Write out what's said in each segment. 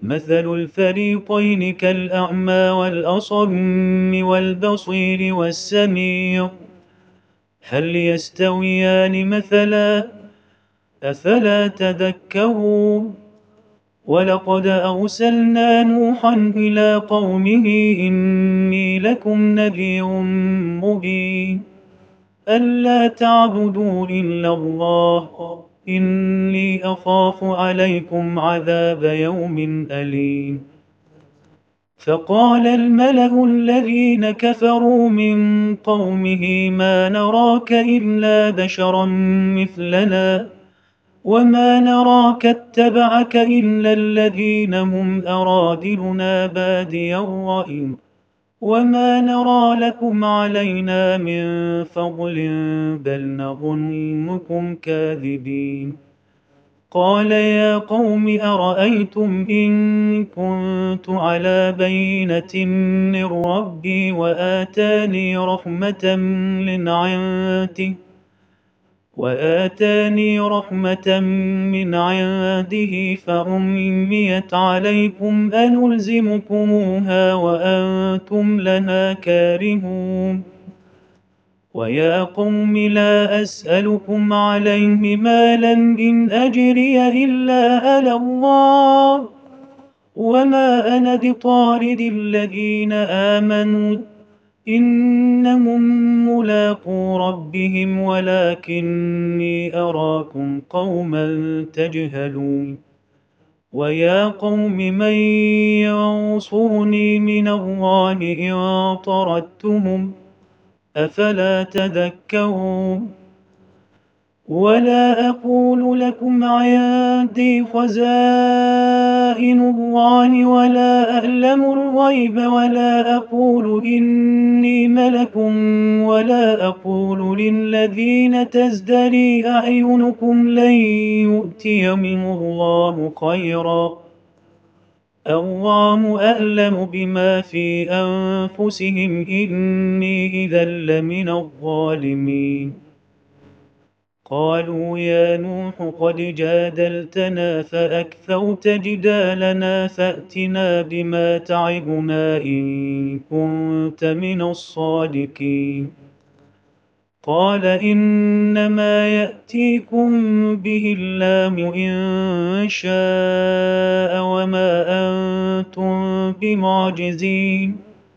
مثل الفريقين كالأعمى والأصم والبصير والسميع هل يستويان مثلا أفلا تذكرون ولقد أرسلنا نوحا إلى قومه إني لكم نذير مبين ألا تعبدوا إلا الله إني أخاف عليكم عذاب يوم أليم فقال الملأ الذين كفروا من قومه ما نراك إلا بشرا مثلنا وما نراك اتبعك إلا الذين هم أرادلنا بادي الرأي وما نرى لكم علينا من فضل بل نظنكم كاذبين قال يا قوم أرأيتم إن كنت على بينة من ربي وآتاني رحمة من عنده فأميت عليكم أنلزمكموها وأنتم لها كارهون ويا قوم لا أسألكم عليه مالا إن أجري إلا على الله وما أنا بطارد الذين آمنوا إنهم ملاقو ربهم ولكني أراكم قوما تجهلون ويا قوم من ينصرني من الله إن طردتهم أفلا تذكرون ولا أقول لكم عندي خزائن الله ولا أعلم الغيب ولا أقول إني ملك ولا أقول للذين تزدري أعينكم لن يؤتيهم الله خيرا الله أعلم بما في أنفسهم إني إذا لمن الظالمين قالوا يا نوح قد جادلتنا فأكثرت جدالنا فأتنا بما تعدنا إن كنت من الصادقين قال إنما يأتيكم به الله إن شاء وما أنتم بمعجزين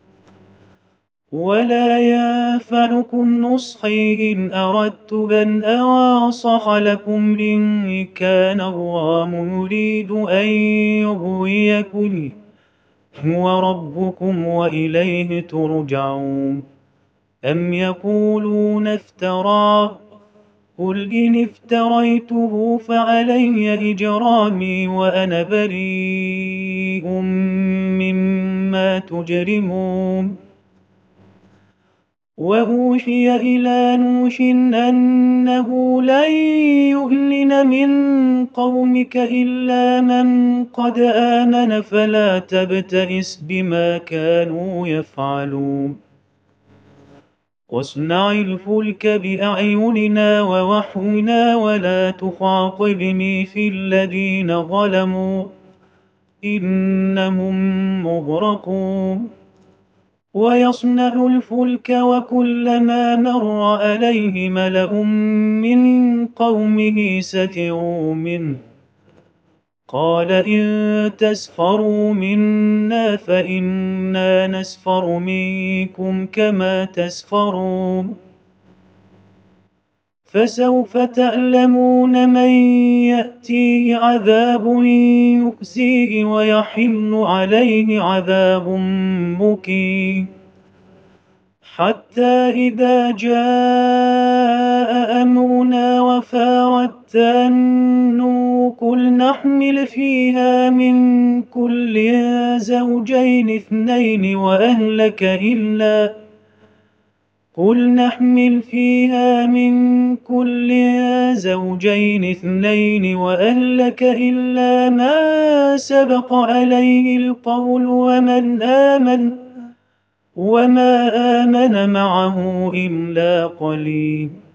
ولا ينفعكم نصحي إن أردت أن أنصح لكم إن كان الله يريد أن يغويكم هو ربكم وإليه ترجعون أم يقولون افتراه قل إن افتريته فعلي إجرامي وأنا بريء مما تجرمون وأوحي إلى نوح أنه لن يؤمن من قومك إلا من قد آمن فلا تبتئس بما كانوا يفعلون واصنع الفلك بأعيننا ووحينا ولا تخاطبني في الذين ظلموا إنهم مغرقون ويصنع الفلك وكلما مر عليه ملأ من قومه سخروا منه قال إن تسخروا منا فإنا نسخر منكم كما تسخرون فسوف تعلمون من يأتيه عذاب يخزيه ويحل عليه عذاب مقيم حتى إذا جاء أمرنا وفارت النور قل نحمل فيها من كل زوجين اثنين وأهلك إلا ما سبق عليه القول وما آمن معه إلا قليل